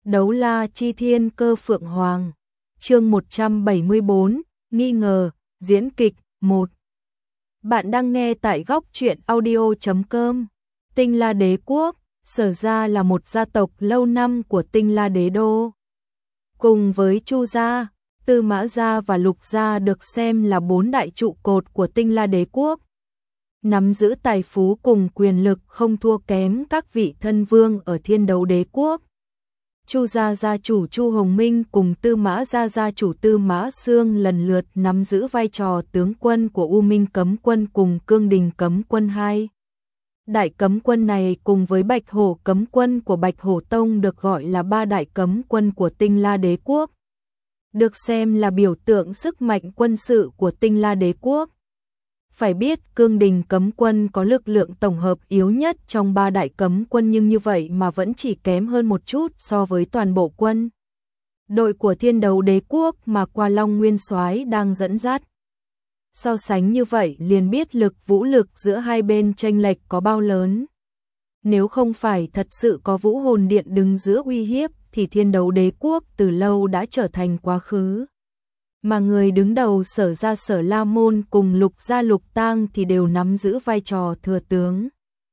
Đấu la chi thiên cơ phượng hoàng. Chương 174, nghi ngờ, diễn kịch 1. Bạn đang nghe tại góc truyện audio.com. Tinh La Đế Quốc, Sở gia là một gia tộc lâu năm của Tinh La Đế Đô. Cùng với Chu gia, Tư Mã gia và Lục gia được xem là 4 đại trụ cột của Tinh La Đế Quốc. Nắm giữ tài phú cùng quyền lực không thua kém các vị thân vương ở Thiên Đấu Đế Quốc. Chu gia gia chủ Chu Hồng Minh cùng Tư Mã gia gia chủ Tư Mã Xương lần lượt nắm giữ vai trò tướng quân của U Minh Cấm Quân cùng Cương Đình Cấm Quân 2. Đại cấm quân này cùng với Bạch Hổ Cấm Quân của Bạch Hổ Tông được gọi là 3 đại cấm quân của Tinh La Đế Quốc. Được xem là biểu tượng sức mạnh quân sự của Tinh La Đế Quốc. Phải biết Cương Đình Cấm Quân có lực lượng tổng hợp yếu nhất trong 3 đại cấm quân, nhưng như vậy mà vẫn chỉ kém hơn một chút so với toàn bộ quân đội của Thiên Đấu Đế Quốc mà Qua Long Nguyên Soái đang dẫn dắt. So sánh như vậy liền biết lực vũ lực giữa hai bên chênh lệch có bao lớn. Nếu không phải thật sự có Vũ Hồn Điện đứng giữa uy hiếp thì Thiên Đấu Đế Quốc từ lâu đã trở thành quá khứ. Mà người đứng đầu Sở gia Sở La Môn cùng Lục gia Lục Tang thì đều nắm giữ vai trò thừa tướng.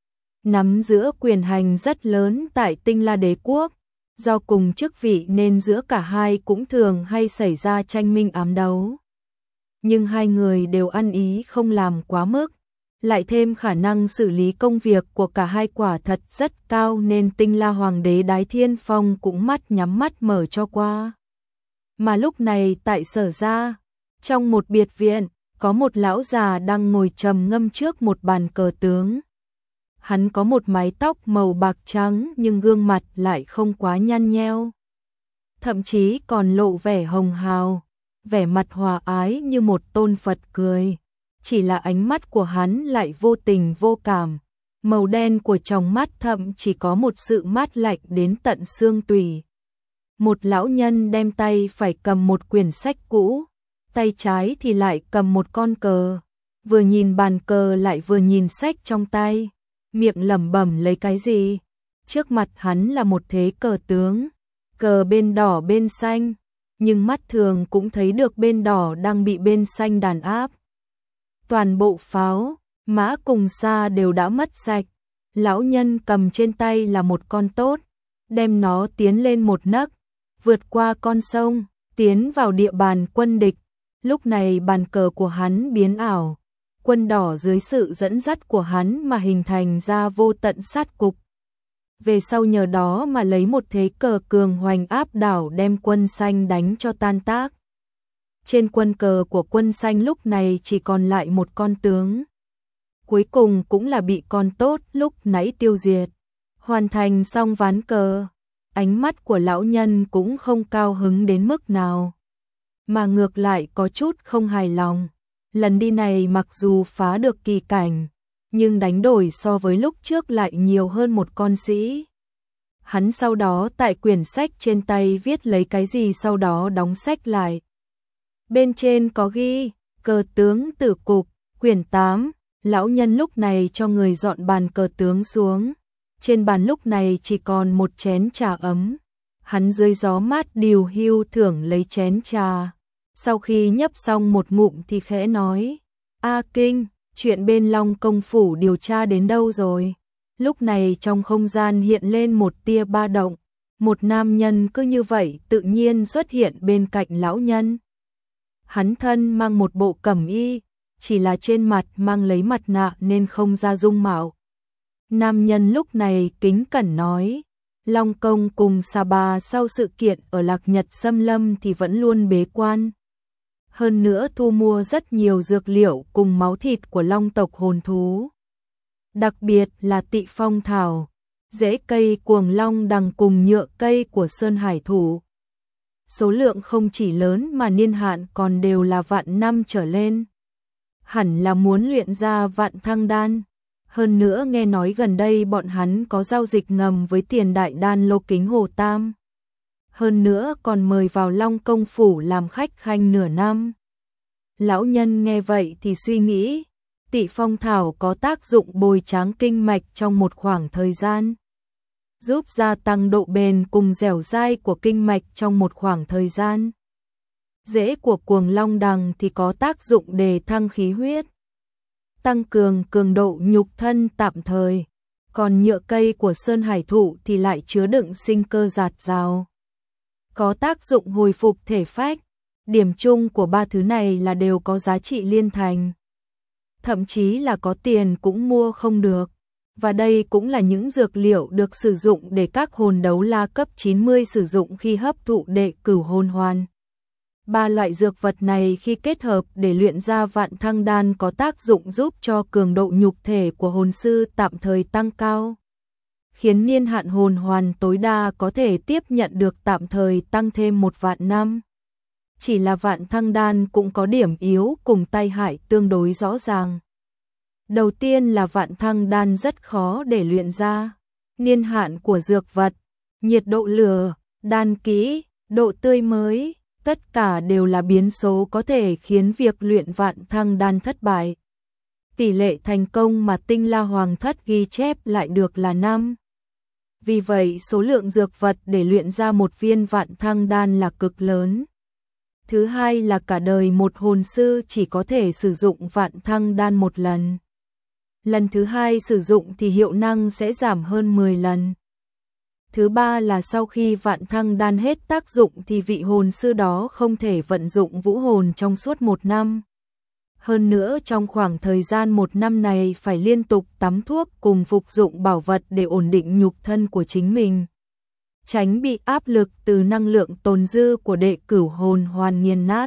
Nắm giữ quyền hành rất lớn tại Tinh La Đế Quốc, do cùng chức vị nên giữa cả hai cũng thường hay xảy ra tranh minh ám đấu. Nhưng hai người đều ăn ý không làm quá mức, lại thêm khả năng xử lý công việc của cả hai quả thật rất cao nên Tinh La Hoàng đế Đái Thiên Phong cũng mắt nhắm mắt mở cho qua. Mà lúc này tại Sở gia, trong một biệt viện, có một lão già đang ngồi trầm ngâm trước một bàn cờ tướng. Hắn có một mái tóc màu bạc trắng nhưng gương mặt lại không quá nhăn nheo. Thậm chí còn lộ vẻ hồng hào, vẻ mặt hòa ái như một tôn Phật cười. Chỉ là ánh mắt của hắn lại vô tình vô cảm. Màu đen của tròng mắt thậm chỉ có một sự mát lạnh đến tận xương tủy. Một lão nhân đem tay phải cầm một quyển sách cũ, tay trái thì lại cầm một con cờ, vừa nhìn bàn cờ lại vừa nhìn sách trong tay, miệng lẩm bẩm lấy cái gì. Trước mặt hắn là một thế cờ tướng, cờ bên đỏ bên xanh, nhưng mắt thường cũng thấy được bên đỏ đang bị bên xanh đàn áp. Toàn bộ pháo, mã cùng xa đều đã mất sạch. Lão nhân cầm trên tay là một con tốt, đem nó tiến lên một nấc, vượt qua con sông, tiến vào địa bàn quân địch. Lúc này bàn cờ của hắn biến ảo, quân đỏ dưới sự dẫn dắt của hắn mà hình thành ra vô tận sát cục. Về sau nhờ đó mà lấy một thế cờ cường hoành áp đảo đem quân xanh đánh cho tan tác. Trên quân cờ của quân xanh lúc này chỉ còn lại một con tướng. Cuối cùng cũng là bị con tốt lúc nãy tiêu diệt. Hoàn thành xong ván cờ, ánh mắt của lão nhân cũng không cao hứng đến mức nào, mà ngược lại có chút không hài lòng. Lần đi này mặc dù phá được kỳ cảnh, nhưng đánh đổi so với lúc trước lại nhiều hơn một con sĩ. Hắn sau đó tại quyển sách trên tay viết lấy cái gì sau đó đóng sách lại. Bên trên có ghi, cờ tướng tử cục, quyển 8, lão nhân lúc này cho người dọn bàn cờ tướng xuống. Trên bàn lúc này chỉ còn một chén trà ấm. Hắn dưới gió mát điều hưu thưởng lấy chén trà. Sau khi nhấp xong một ngụm thì khẽ nói, A Kinh, chuyện bên Long Công Phủ điều tra đến đâu rồi? Lúc này trong không gian hiện lên một tia ba động. Một nam nhân cứ như vậy tự nhiên xuất hiện bên cạnh lão nhân. Hắn thân mang một bộ cẩm y, chỉ là trên mặt mang lấy mặt nạ nên không ra dung mạo. Nam nhân lúc này kính cẩn nói, Long Công cùng Sa Bà sau sự kiện ở Lạc Nhật Xâm Lâm thì vẫn luôn bế quan. Hơn nữa thu mua rất nhiều dược liệu cùng máu thịt của long tộc hồn thú. Đặc biệt là Tị Phong Thảo, rễ cây Cuồng Long Đằng cùng nhựa cây của Sơn Hải Thủ. Số lượng không chỉ lớn mà niên hạn còn đều là vạn năm trở lên. Hẳn là muốn luyện ra vạn thăng đan. Hơn nữa nghe nói gần đây bọn hắn có giao dịch ngầm với Tiền Đại Đan Lô Kính Hồ Tam. Hơn nữa còn mời vào Long Công Phủ làm khách khanh nửa năm. Lão nhân nghe vậy thì suy nghĩ, Tị Phong Thảo có tác dụng bồi tráng kinh mạch trong một khoảng thời gian. giúp gia tăng độ bền cùng dẻo dai của kinh mạch trong một khoảng thời gian. Rễ của cuồng long đằng thì có tác dụng đề thăng khí huyết, tăng cường cường độ nhục thân tạm thời, còn nhựa cây của sơn hải thụ thì lại chứa đựng sinh cơ dạt dào, có tác dụng hồi phục thể phách. Điểm chung của ba thứ này là đều có giá trị liên thành, thậm chí là có tiền cũng mua không được. Và đây cũng là những dược liệu được sử dụng để các hồn đấu la cấp 90 sử dụng khi hấp thụ đệ cửu hồn hoàn. Ba loại dược vật này khi kết hợp để luyện ra vạn thăng đan có tác dụng giúp cho cường độ nhục thể của hồn sư tạm thời tăng cao, khiến niên hạn hồn hoàn tối đa có thể tiếp nhận được tạm thời tăng thêm 1 vạn năm. Chỉ là vạn thăng đan cũng có điểm yếu cùng tai hại tương đối rõ ràng. Đầu tiên là vạn thăng đan rất khó để luyện ra. Niên hạn của dược vật, nhiệt độ lửa, đan kỹ, độ tươi mới, tất cả đều là biến số có thể khiến việc luyện vạn thăng đan thất bại. Tỷ lệ thành công mà Tinh La Hoàng Thất ghi chép lại được là 5. Vì vậy số lượng dược vật để luyện ra một viên vạn thăng đan là cực lớn. Thứ hai là cả đời một hồn sư chỉ có thể sử dụng vạn thăng đan một lần. Lần thứ hai sử dụng thì hiệu năng sẽ giảm hơn 10 lần. Thứ ba là sau khi vạn thăng đan hết tác dụng thì vị hồn sư đó không thể vận dụng vũ hồn trong suốt 1 năm. Hơn nữa trong khoảng thời gian 1 năm này phải liên tục tắm thuốc cùng phục dụng bảo vật để ổn định nhục thân của chính mình, tránh bị áp lực từ năng lượng tồn dư của đệ cửu hồn hoàn nghiền nát.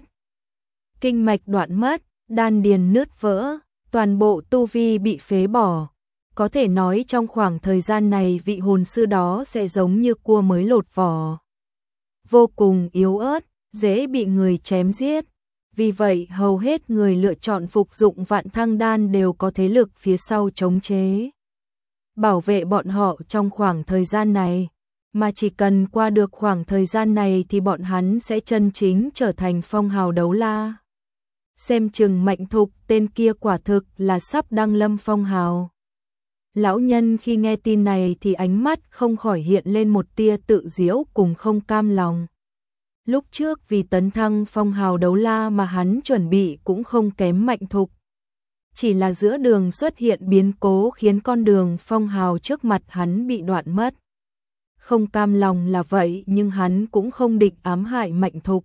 Kinh mạch đoạn mất, đan điền nứt vỡ, toàn bộ tu vi bị phế bỏ. Có thể nói trong khoảng thời gian này vị hồn sư đó sẽ giống như cua mới lột vỏ, vô cùng yếu ớt, dễ bị người chém giết. Vì vậy hầu hết người lựa chọn phục dụng vạn thăng đan đều có thế lực phía sau chống chế, bảo vệ bọn họ trong khoảng thời gian này. Mà chỉ cần qua được khoảng thời gian này thì bọn hắn sẽ chân chính trở thành phong hào đấu la. Xem chừng Mạnh Thục tên kia quả thực là sắp đăng lâm phong hào. Lão nhân khi nghe tin này thì ánh mắt không khỏi hiện lên một tia tự giễu cùng không cam lòng. Lúc trước vì tấn thăng phong hào đấu la mà hắn chuẩn bị cũng không kém Mạnh Thục. Chỉ là giữa đường xuất hiện biến cố khiến con đường phong hào trước mặt hắn bị đoạn mất. Không cam lòng là vậy nhưng hắn cũng không định ám hại Mạnh Thục.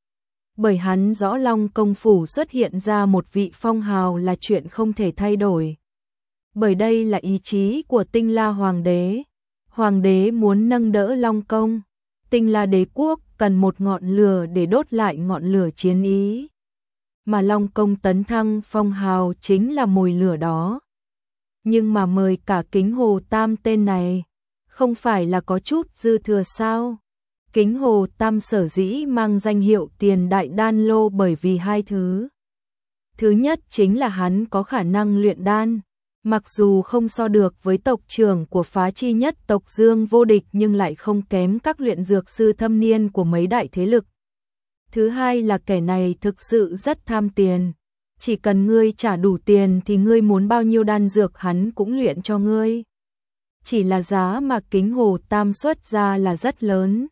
Bởi hắn rõ Long Công Phủ xuất hiện ra một vị phong hào là chuyện không thể thay đổi. Bởi đây là ý chí của Tinh La Hoàng đế. Hoàng đế muốn nâng đỡ Long Công. Tinh La đế quốc cần một ngọn lửa để đốt lại ngọn lửa chiến ý. Mà Long Công tấn thăng phong hào chính là mồi lửa đó. Nhưng mà mời cả Kính Hồ Tam tên này, không phải là có chút dư thừa sao? Kính Hồ Tam sở dĩ mang danh hiệu Tiền Đại Đan Lô bởi vì 2 thứ. Thứ nhất chính là hắn có khả năng luyện đan, mặc dù không so được với tộc trưởng của phá chi nhất tộc Dương Vô Địch nhưng lại không kém các luyện dược sư thâm niên của mấy đại thế lực. Thứ hai là kẻ này thực sự rất tham tiền, chỉ cần ngươi trả đủ tiền thì ngươi muốn bao nhiêu đan dược hắn cũng luyện cho ngươi. Chỉ là giá mà Kính Hồ Tam xuất ra là rất lớn.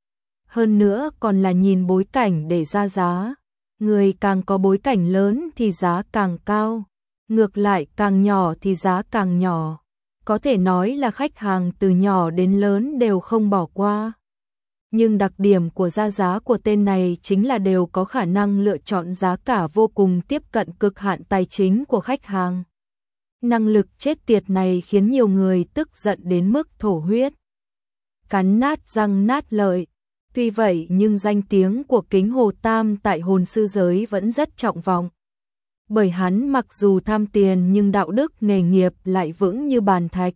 Hơn nữa còn là nhìn bối cảnh để ra giá. Người càng có bối cảnh lớn thì giá càng cao. Ngược lại càng nhỏ thì giá càng nhỏ. Có thể nói là khách hàng từ nhỏ đến lớn đều không bỏ qua. Nhưng đặc điểm của ra giá của tên này chính là đều có khả năng lựa chọn giá cả vô cùng tiếp cận cực hạn tài chính của khách hàng. Năng lực chết tiệt này khiến nhiều người tức giận đến mức thổ huyết, cắn nát răng nát lợi. Tuy vậy nhưng danh tiếng của Kính Hồ Tam tại hồn sư giới vẫn rất trọng vọng. Bởi hắn mặc dù tham tiền nhưng đạo đức nghề nghiệp lại vững như bàn thạch.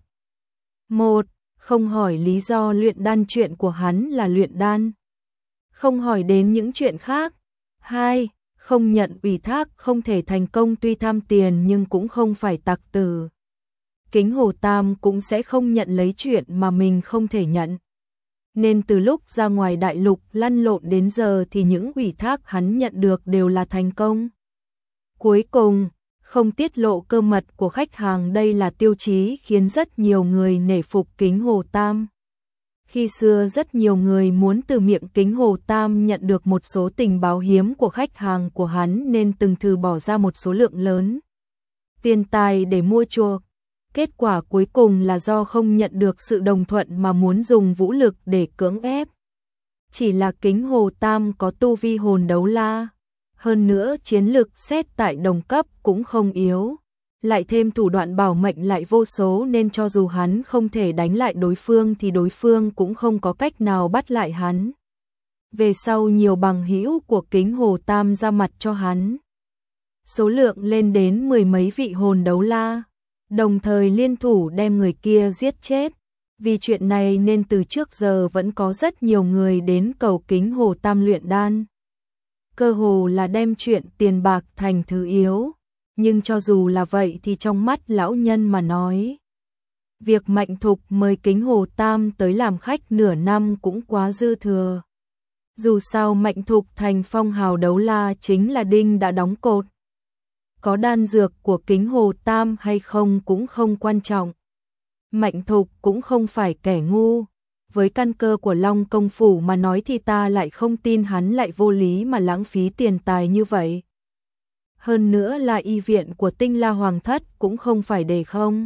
1. Không hỏi lý do luyện đan, chuyện của hắn là luyện đan. Không hỏi đến những chuyện khác. 2. Không nhận ủy thác, không thể thành công tuy tham tiền nhưng cũng không phải tặc tử. Kính Hồ Tam cũng sẽ không nhận lấy chuyện mà mình không thể nhận. Nên từ lúc ra ngoài đại lục lăn lộn đến giờ thì những ủy thác hắn nhận được đều là thành công. Cuối cùng, không tiết lộ cơ mật của khách hàng, đây là tiêu chí khiến rất nhiều người nể phục Kính Hồ Tam. Khi xưa rất nhiều người muốn từ miệng Kính Hồ Tam nhận được một số tình báo hiếm của khách hàng của hắn nên từng thử bỏ ra một số lượng lớn tiền tài để mua chuộc. Kết quả cuối cùng là do không nhận được sự đồng thuận mà muốn dùng vũ lực để cưỡng ép. Chỉ là Kính Hồ Tam có tu vi hồn đấu la, hơn nữa chiến lực xét tại đồng cấp cũng không yếu, lại thêm thủ đoạn bảo mệnh lại vô số nên cho dù hắn không thể đánh lại đối phương thì đối phương cũng không có cách nào bắt lại hắn. Về sau nhiều bằng hữu của Kính Hồ Tam ra mặt cho hắn, số lượng lên đến 10 mấy vị hồn đấu la, đồng thời liên thủ đem người kia giết chết. Vì chuyện này nên từ trước giờ vẫn có rất nhiều người đến cầu Kính Hồ Tam luyện đan. Cơ hồ là đem chuyện tiền bạc thành thứ yếu, nhưng cho dù là vậy thì trong mắt lão nhân mà nói, việc Mạnh Thục mời Kính Hồ Tam tới làm khách nửa năm cũng quá dư thừa. Dù sao Mạnh Thục thành phong hào đấu la chính là đinh đã đóng cột. Có đan dược của Kính Hồ Tam hay không cũng không quan trọng. Mạnh Thục cũng không phải kẻ ngu. Với căn cơ của Long Công Phủ mà nói thì ta lại không tin hắn lại vô lý mà lãng phí tiền tài như vậy. Hơn nữa là y viện của Tinh La Hoàng Thất cũng không phải để không.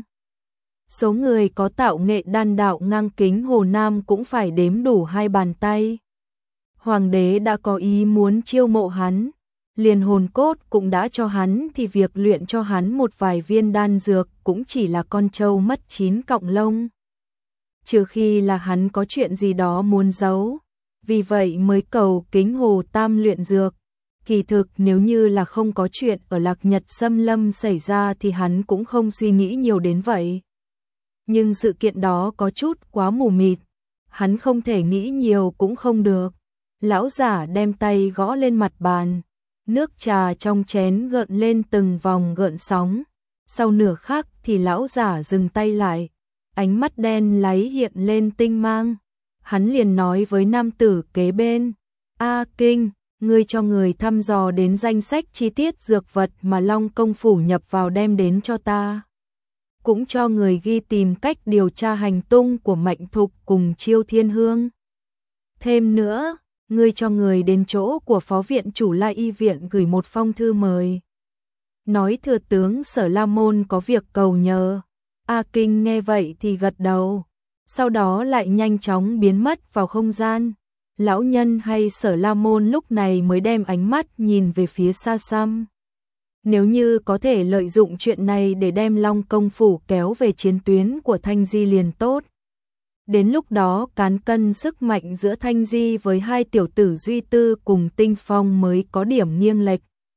Số người có tạo nghệ đan đạo ngang Kính Hồ Nam cũng phải đếm đủ 2 bàn tay. Hoàng đế đã có ý muốn chiêu mộ hắn, liền hồn cốt cũng đã cho hắn thì việc luyện cho hắn một vài viên đan dược cũng chỉ là con trâu mất 9 cọng lông. Trừ khi là hắn có chuyện gì đó muốn giấu, vì vậy mới cầu Kính Hồ Tam luyện dược. Kỳ thực nếu như là không có chuyện ở Lạc Nhật Xâm Lâm xảy ra thì hắn cũng không suy nghĩ nhiều đến vậy. Nhưng sự kiện đó có chút quá mù mịt, hắn không thể nghĩ nhiều cũng không được. Lão giả đem tay gõ lên mặt bàn, nước trà trong chén gợn lên từng vòng gợn sóng. Sau nửa khắc thì lão giả dừng tay lại, ánh mắt đen láy hiện lên tinh mang. Hắn liền nói với nam tử kế bên, A Kinh, ngươi cho người thăm dò đến danh sách chi tiết dược vật mà Long Công Phủ nhập vào đem đến cho ta. Cũng cho người ghi tìm cách điều tra hành tung của Mạnh Thục cùng Chiêu Thiên Hương. Thêm nữa, ngươi cho người đến chỗ của Phó Viện Chủ La Y Viện gửi một phong thư mời. Nói thừa tướng Sở La Môn có việc cầu nhờ. A Kinh nghe vậy thì gật đầu, sau đó lại nhanh chóng biến mất vào không gian. Lão nhân hay Sở La Môn lúc này mới đem ánh mắt nhìn về phía xa xăm. Nếu như có thể lợi dụng chuyện này để đem Long Công Phủ kéo về chiến tuyến của Thanh Di liền tốt. Đến lúc đó cán cân sức mạnh giữa Thanh Di với 2 tiểu tử Duy Tư cùng Tinh Phong mới có điểm nghiêng lệch.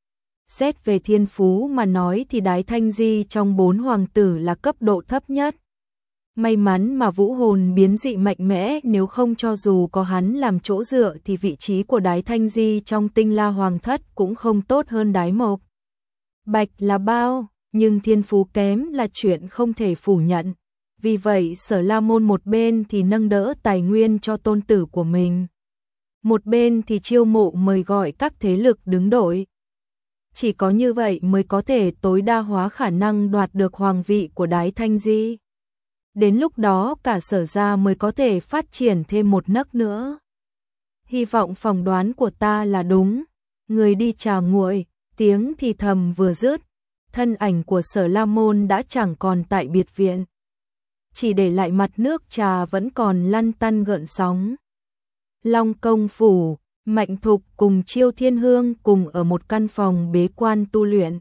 Xét về thiên phú mà nói thì Đái Thanh Di trong 4 hoàng tử là cấp độ thấp nhất. May mắn mà vũ hồn biến dị mạnh mẽ, nếu không cho dù có hắn làm chỗ dựa thì vị trí của Đái Thanh Di trong Tinh La Hoàng Thất cũng không tốt hơn Đái Mộc Bạch là bao, nhưng thiên phú kém là chuyện không thể phủ nhận. Vì vậy Sở La Môn một bên thì nâng đỡ tài nguyên cho tôn tử của mình, một bên thì chiêu mộ mời gọi các thế lực đứng đội. Chỉ có như vậy mới có thể tối đa hóa khả năng đoạt được hoàng vị của Đái Thanh Di. Đến lúc đó cả Sở gia mới có thể phát triển thêm một nấc nữa. Hy vọng phỏng đoán của ta là đúng. Người đi trà nguội, tiếng thì thầm vừa dứt, thân ảnh của Sở La Môn đã chẳng còn tại biệt viện. Chỉ để lại mặt nước trà vẫn còn lăn tăn gợn sóng. Long Công Phủ, Mạnh Thục cùng Chiêu Thiên Hương cùng ở một căn phòng bế quan tu luyện.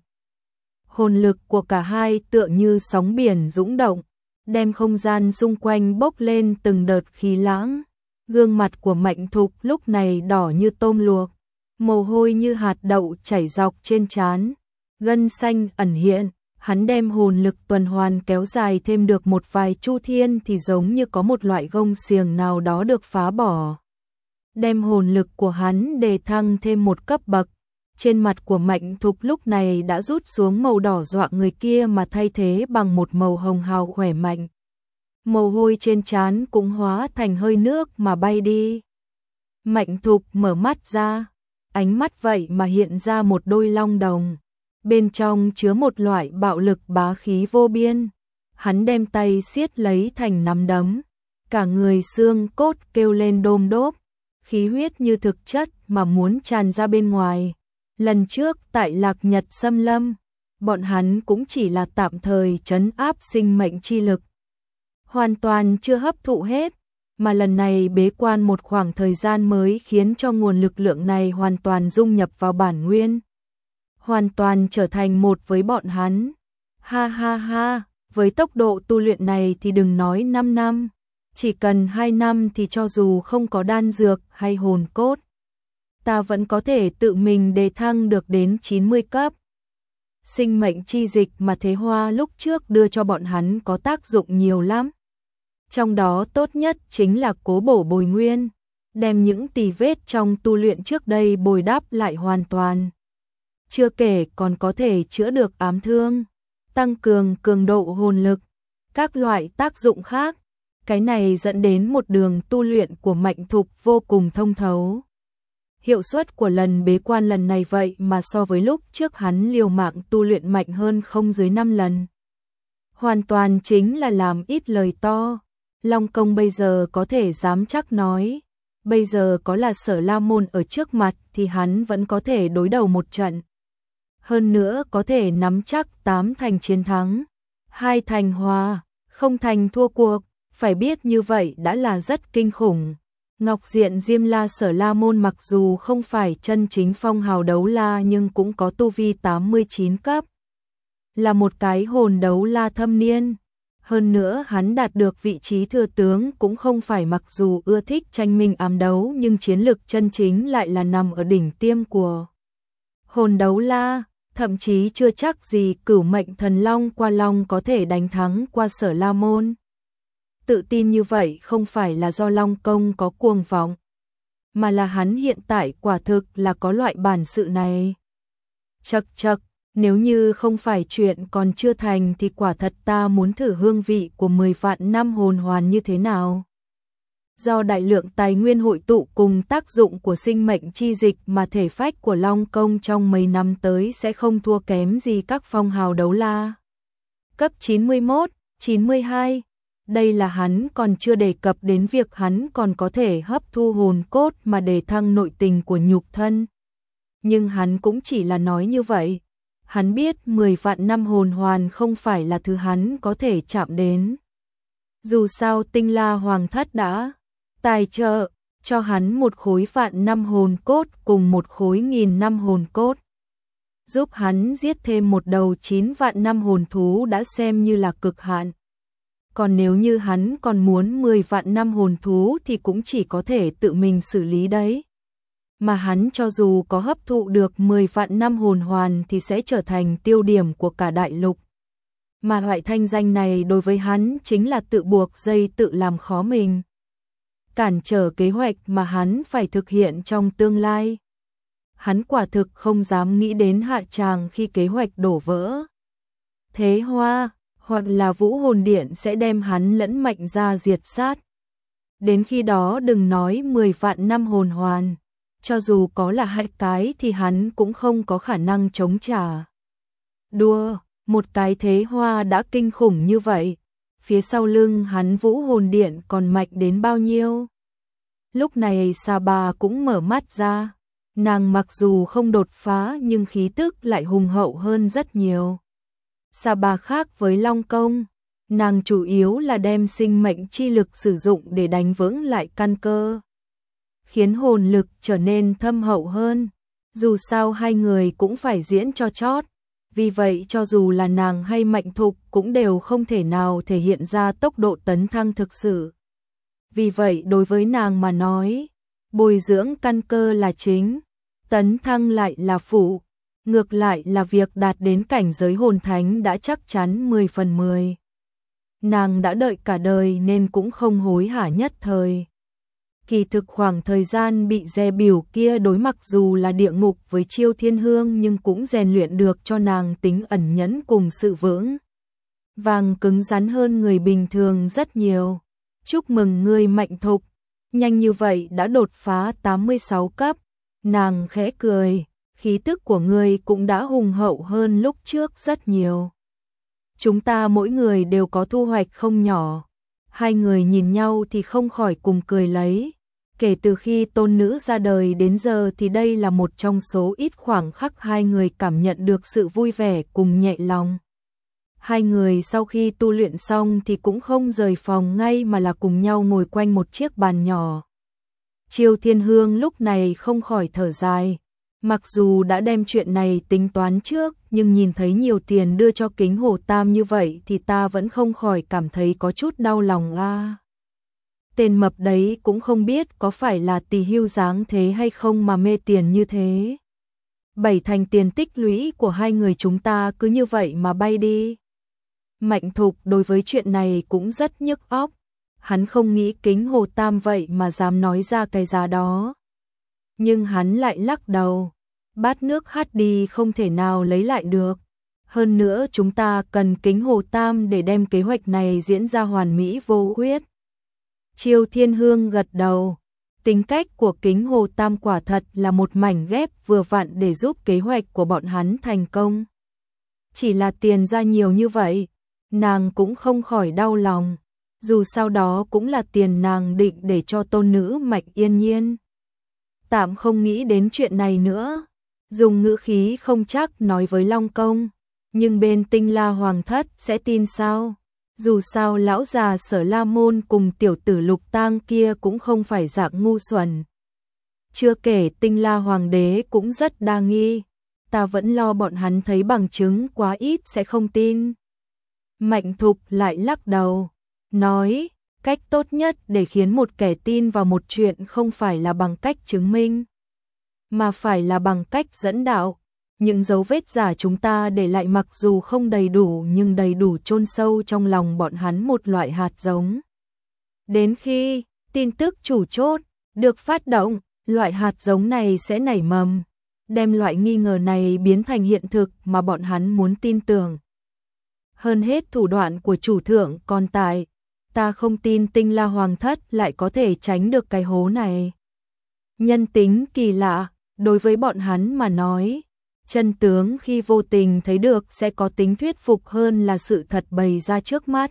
Hồn lực của cả hai tựa như sóng biển dũng động, đem không gian xung quanh bốc lên từng đợt khí lãng. Gương mặt của Mạnh Thục lúc này đỏ như tôm luộc, mồ hôi như hạt đậu chảy dọc trên trán, gân xanh ẩn hiện. Hắn đem hồn lực tuần hoàn kéo dài thêm được một vài chu thiên thì giống như có một loại gông xiềng nào đó được phá bỏ. Đem hồn lực của hắn đề thăng thêm một cấp bậc. Trên mặt của Mạnh Thục lúc này đã rút xuống màu đỏ dọa người kia mà thay thế bằng một màu hồng hào khỏe mạnh. Mồ hôi trên trán cũng hóa thành hơi nước mà bay đi. Mạnh Thục mở mắt ra, ánh mắt vậy mà hiện ra một đôi long đồng. Bên trong chứa một loại bạo lực bá khí vô biên. Hắn đem tay siết lấy thành nắm đấm, cả người xương cốt kêu lên đôm đốp, khí huyết như thực chất mà muốn tràn ra bên ngoài. Lần trước tại Lạc Nhật Xâm Lâm, bọn hắn cũng chỉ là tạm thời trấn áp sinh mệnh chi lực, hoàn toàn chưa hấp thụ hết, mà lần này bế quan một khoảng thời gian mới khiến cho nguồn lực lượng này hoàn toàn dung nhập vào bản nguyên, hoàn toàn trở thành một với bọn hắn. Ha ha ha, với tốc độ tu luyện này thì đừng nói 5 năm, chỉ cần 2 năm thì cho dù không có đan dược hay hồn cốt, ta vẫn có thể tự mình đề thăng được đến 90 cấp. Sinh mệnh chi dịch mà Thế Hoa lúc trước đưa cho bọn hắn có tác dụng nhiều lắm. Trong đó tốt nhất chính là cố bổ bồi nguyên, đem những tì vết trong tu luyện trước đây bồi đắp lại hoàn toàn. Chưa kể còn có thể chữa được ám thương, tăng cường cường độ hồn lực, các loại tác dụng khác. Cái này dẫn đến một đường tu luyện của Mạnh Thục vô cùng thông thấu. Hiệu suất của lần bế quan lần này vậy mà so với lúc trước hắn liều mạng tu luyện mạnh hơn không dưới 5 lần. Hoàn toàn chính là làm ít lời to. Long Công bây giờ có thể dám chắc nói, bây giờ có là Sở La Môn ở trước mặt thì hắn vẫn có thể đối đầu một trận. Hơn nữa có thể nắm chắc 8 thành chiến thắng, 2 thành hòa, không thành thua cuộc, phải biết như vậy đã là rất kinh khủng. Ngọc Diện Diêm La Sở La Môn mặc dù không phải chân chính phong hào đấu la nhưng cũng có tu vi 89 cấp. Là một cái hồn đấu la thâm niên. Hơn nữa hắn đạt được vị trí thừa tướng cũng không phải mặc dù ưa thích tranh minh ám đấu nhưng chiến lực chân chính lại là nằm ở đỉnh tiêm của hồn đấu la. Thậm chí chưa chắc gì Cửu Mệnh Thần Long qua Long có thể đánh thắng qua Sở La Môn. Tự tin như vậy không phải là do Long Công có cuồng vọng, mà là hắn hiện tại quả thực là có loại bản sự này. Chậc chậc, nếu như không phải chuyện còn chưa thành thì quả thật ta muốn thử hương vị của 10 vạn năm hồn hoàn như thế nào. Do đại lượng tài nguyên hội tụ cùng tác dụng của sinh mệnh chi dịch mà thể phách của Long Công trong mấy năm tới sẽ không thua kém gì các phong hào đấu la. Cấp 91, 92, đây là hắn còn chưa đề cập đến việc hắn còn có thể hấp thu hồn cốt mà đề thăng nội tình của nhục thân. Nhưng hắn cũng chỉ là nói như vậy. Hắn biết 10 vạn năm hồn hoàn không phải là thứ hắn có thể chạm đến. Dù sao Tinh La Hoàng Thất đã tài trợ cho hắn một khối vạn năm hồn cốt cùng một khối 1000 năm hồn cốt. Giúp hắn giết thêm một đầu 9 vạn năm hồn thú đã xem như là cực hạn. Còn nếu như hắn còn muốn 10 vạn năm hồn thú thì cũng chỉ có thể tự mình xử lý đấy. Mà hắn cho dù có hấp thụ được 10 vạn năm hồn hoàn thì sẽ trở thành tiêu điểm của cả đại lục. Mà loại thanh danh này đối với hắn chính là tự buộc dây tự làm khó mình. Cản trở kế hoạch mà hắn phải thực hiện trong tương lai. Hắn quả thực không dám nghĩ đến hạ tràng khi kế hoạch đổ vỡ. Thế Hoa hoặc là Vũ Hồn Điện sẽ đem hắn lẫn Mạnh ra diệt sát. Đến khi đó đừng nói 10 vạn năm hồn hoàn, cho dù có là 2 cái thì hắn cũng không có khả năng chống trả. Đùa, một cái Thế Hoa đã kinh khủng như vậy, phía sau lưng hắn Vũ Hồn Điện còn mạnh đến bao nhiêu? Lúc này Sa Bà cũng mở mắt ra, nàng mặc dù không đột phá nhưng khí tức lại hùng hậu hơn rất nhiều. Sa Bà khác với Long Công, nàng chủ yếu là đem sinh mệnh chi lực sử dụng để đánh vững lại căn cơ, khiến hồn lực trở nên thâm hậu hơn. Dù sao hai người cũng phải diễn cho chót, vì vậy cho dù là nàng hay Mạnh Thục cũng đều không thể nào thể hiện ra tốc độ tấn thăng thực sự. Vì vậy đối với nàng mà nói, bồi dưỡng căn cơ là chính, tấn thăng lại là phụ. Ngược lại là việc đạt đến cảnh giới hồn thánh đã chắc chắn 10 phần 10. Nàng đã đợi cả đời nên cũng không hối hả nhất thời. Kỳ thực khoảng thời gian bị dè bỉu kia đối mặc dù là địa ngục với Chiêu Thiên Hương nhưng cũng rèn luyện được cho nàng tính ẩn nhẫn cùng sự vững vàng cứng rắn hơn người bình thường rất nhiều. Chúc mừng ngươi Mạnh Thục, nhanh như vậy đã đột phá 86 cấp. Nàng khẽ cười, khí tức của ngươi cũng đã hùng hậu hơn lúc trước rất nhiều. Chúng ta mỗi người đều có thu hoạch không nhỏ. Hai người nhìn nhau thì không khỏi cùng cười lấy. Kể từ khi tôn nữ ra đời đến giờ thì đây là một trong số ít khoảnh khắc hai người cảm nhận được sự vui vẻ cùng nhẹ lòng. Hai người sau khi tu luyện xong thì cũng không rời phòng ngay mà là cùng nhau ngồi quanh một chiếc bàn nhỏ. Chiêu Thiên Hương lúc này không khỏi thở dài. Mặc dù đã đem chuyện này tính toán trước, nhưng nhìn thấy nhiều tiền đưa cho Kính Hồ Tam như vậy thì ta vẫn không khỏi cảm thấy có chút đau lòng a. Tên mập đấy cũng không biết có phải là tỳ hưu dáng thế hay không mà mê tiền như thế. 7 thành tiền tích lũy của hai người chúng ta cứ như vậy mà bay đi. Mạnh Thục đối với chuyện này cũng rất nhức óc. Hắn không nghĩ Kính Hồ Tam vậy mà dám nói ra cái giá đó. Nhưng hắn lại lắc đầu. Bát nước hắt đi không thể nào lấy lại được. Hơn nữa chúng ta cần Kính Hồ Tam để đem kế hoạch này diễn ra hoàn mỹ vô khuyết. Chiêu Thiên Hương gật đầu. Tính cách của Kính Hồ Tam quả thật là một mảnh ghép vừa vặn để giúp kế hoạch của bọn hắn thành công. Chỉ là tiền ra nhiều như vậy, nàng cũng không khỏi đau lòng. Dù sau đó cũng là tiền nàng định để cho tôn nữ Mạch Yên Nhiên. Tạm không nghĩ đến chuyện này nữa. Dùng ngữ khí không chắc nói với Long Công. Nhưng bên Tinh La Hoàng thất sẽ tin sao? Dù sao lão già Sở La Môn cùng tiểu tử Lục Tang kia cũng không phải dạng ngu xuẩn. Chưa kể Tinh La Hoàng đế cũng rất đa nghi. Ta vẫn lo bọn hắn thấy bằng chứng quá ít sẽ không tin. Mạnh Thục lại lắc đầu. Nói, cách tốt nhất để khiến một kẻ tin vào một chuyện không phải là bằng cách chứng minh, mà phải là bằng cách dẫn đạo. Những dấu vết giả chúng ta để lại mặc dù không đầy đủ nhưng đầy đủ chôn sâu trong lòng bọn hắn một loại hạt giống. Đến khi tin tức chủ chốt được phát động, loại hạt giống này sẽ nảy mầm, đem loại nghi ngờ này biến thành hiện thực mà bọn hắn muốn tin tưởng. Hơn hết thủ đoạn của chủ thượng còn tại, ta không tin Tinh La Hoàng thất lại có thể tránh được cái hố này. Nhân tính kỳ lạ, đối với bọn hắn mà nói, chân tướng khi vô tình thấy được sẽ có tính thuyết phục hơn là sự thật bày ra trước mắt.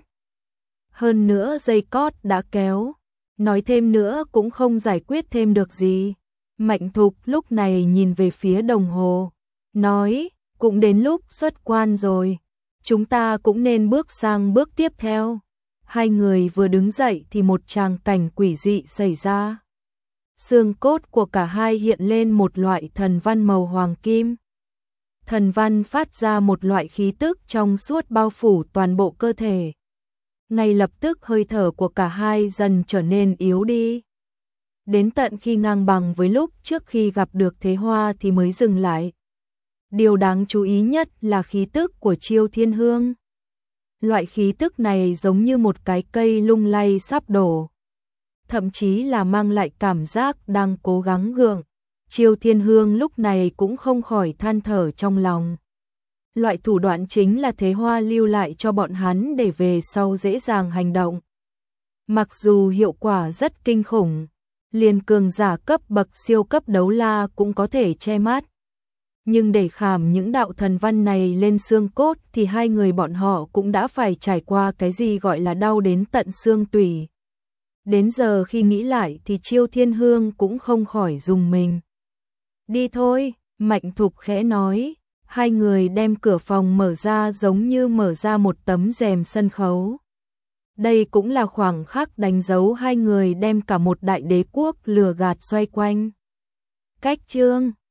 Hơn nữa dây cót đã kéo, nói thêm nữa cũng không giải quyết thêm được gì. Mạnh Thục lúc này nhìn về phía đồng hồ, nói, cũng đến lúc xuất quan rồi, chúng ta cũng nên bước sang bước tiếp theo. Hai người vừa đứng dậy thì một tràng cảnh quỷ dị xảy ra. Xương cốt của cả hai hiện lên một loại thần văn màu hoàng kim. Thần văn phát ra một loại khí tức trong suốt bao phủ toàn bộ cơ thể. Ngay lập tức hơi thở của cả hai dần trở nên yếu đi. Đến tận khi ngang bằng với lúc trước khi gặp được Thế Hoa thì mới dừng lại. Điều đáng chú ý nhất là khí tức của Chiêu Thiên Hương. Loại khí tức này giống như một cái cây lung lay sắp đổ. Thậm chí là mang lại cảm giác đang cố gắng gượng. Chiêu Thiên Hương lúc này cũng không khỏi than thở trong lòng. Loại thủ đoạn chính là Thế Hoa lưu lại cho bọn hắn để về sau dễ dàng hành động. Mặc dù hiệu quả rất kinh khủng, liền cường giả cấp bậc siêu cấp đấu la cũng có thể che mắt. Nhưng để khảm những đạo thần văn này lên xương cốt thì hai người bọn họ cũng đã phải trải qua cái gì gọi là đau đến tận xương tủy. Đến giờ khi nghĩ lại thì Chiêu Thiên Hương cũng không khỏi rùng mình. Đi thôi, Mạnh Thục khẽ nói. Hai người đem cửa phòng mở ra giống như mở ra một tấm rèm sân khấu. Đây cũng là khoảng khắc đánh dấu hai người đem cả một đại đế quốc lừa gạt xoay quanh. Cách chương